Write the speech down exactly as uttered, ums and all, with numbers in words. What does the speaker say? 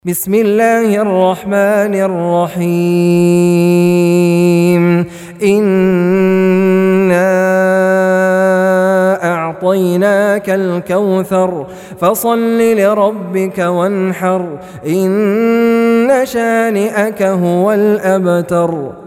بسم الله الرحمن الرحيم إنا أعطيناك الكوثر فصل لربك وانحر إن شانئك هو الأبتر.